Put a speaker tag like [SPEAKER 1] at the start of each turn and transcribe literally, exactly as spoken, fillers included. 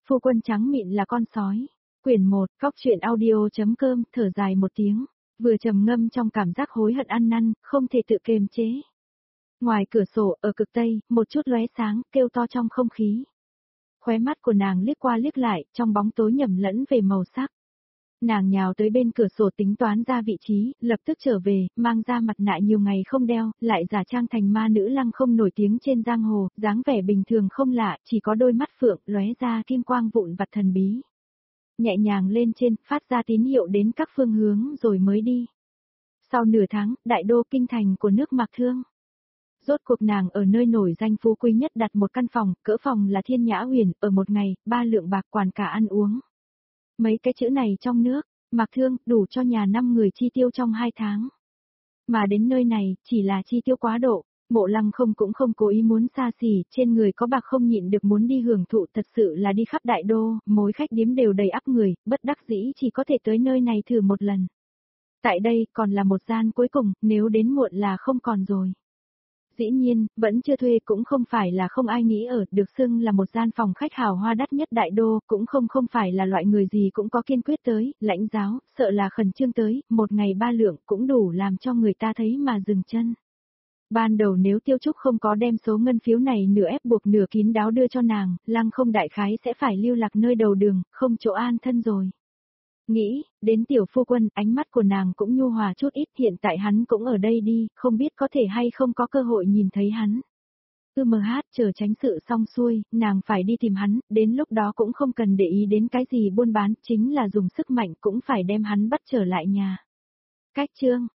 [SPEAKER 1] Phu quân trắng mịn là con sói. Quyển một, Cóc truyện audio.com, thở dài một tiếng, vừa trầm ngâm trong cảm giác hối hận ăn năn, không thể tự kiềm chế. Ngoài cửa sổ, ở cực tây, một chút lóe sáng, kêu to trong không khí. Khóe mắt của nàng liếc qua liếc lại, trong bóng tối nhầm lẫn về màu sắc. Nàng nhào tới bên cửa sổ tính toán ra vị trí, lập tức trở về, mang ra mặt nạ nhiều ngày không đeo, lại giả trang thành ma nữ lăng không nổi tiếng trên giang hồ, dáng vẻ bình thường không lạ, chỉ có đôi mắt phượng lóe ra kim quang vụn vặt thần bí. Nhẹ nhàng lên trên, phát ra tín hiệu đến các phương hướng rồi mới đi. Sau nửa tháng, đại đô kinh thành của nước Mạc Thương. Rốt cuộc nàng ở nơi nổi danh phú quý nhất đặt một căn phòng, cỡ phòng là Thiên Nhã Huyền, ở một ngày, ba lượng bạc quản cả ăn uống. Mấy cái chữ này trong nước, Mạc Thương, đủ cho nhà năm người chi tiêu trong hai tháng. Mà đến nơi này, chỉ là chi tiêu quá độ, Mộ Lăng không cũng không cố ý muốn xa xỉ, trên người có bạc không nhịn được muốn đi hưởng thụ, thật sự là đi khắp đại đô, mối khách điếm đều đầy ắp người, bất đắc dĩ chỉ có thể tới nơi này thử một lần. Tại đây, còn là một gian cuối cùng, nếu đến muộn là không còn rồi. Dĩ nhiên, vẫn chưa thuê cũng không phải là không ai nghĩ ở, được xưng là một gian phòng khách hào hoa đắt nhất đại đô, cũng không không phải là loại người gì cũng có kiên quyết tới, lãnh giáo, sợ là khẩn trương tới, một ngày ba lượng cũng đủ làm cho người ta thấy mà dừng chân. Ban đầu nếu Tiêu Trúc không có đem số ngân phiếu này nửa ép buộc nửa kín đáo đưa cho nàng, Lăng không đại khái sẽ phải lưu lạc nơi đầu đường, không chỗ an thân rồi. Nghĩ, đến tiểu phu quân, ánh mắt của nàng cũng nhu hòa chút ít, hiện tại hắn cũng ở đây đi, không biết có thể hay không có cơ hội nhìn thấy hắn. Ư mờ hát chờ tránh sự xong xuôi, nàng phải đi tìm hắn, đến lúc đó cũng không cần để ý đến cái gì buôn bán, chính là dùng sức mạnh cũng phải đem hắn bắt trở lại nhà. Cách chương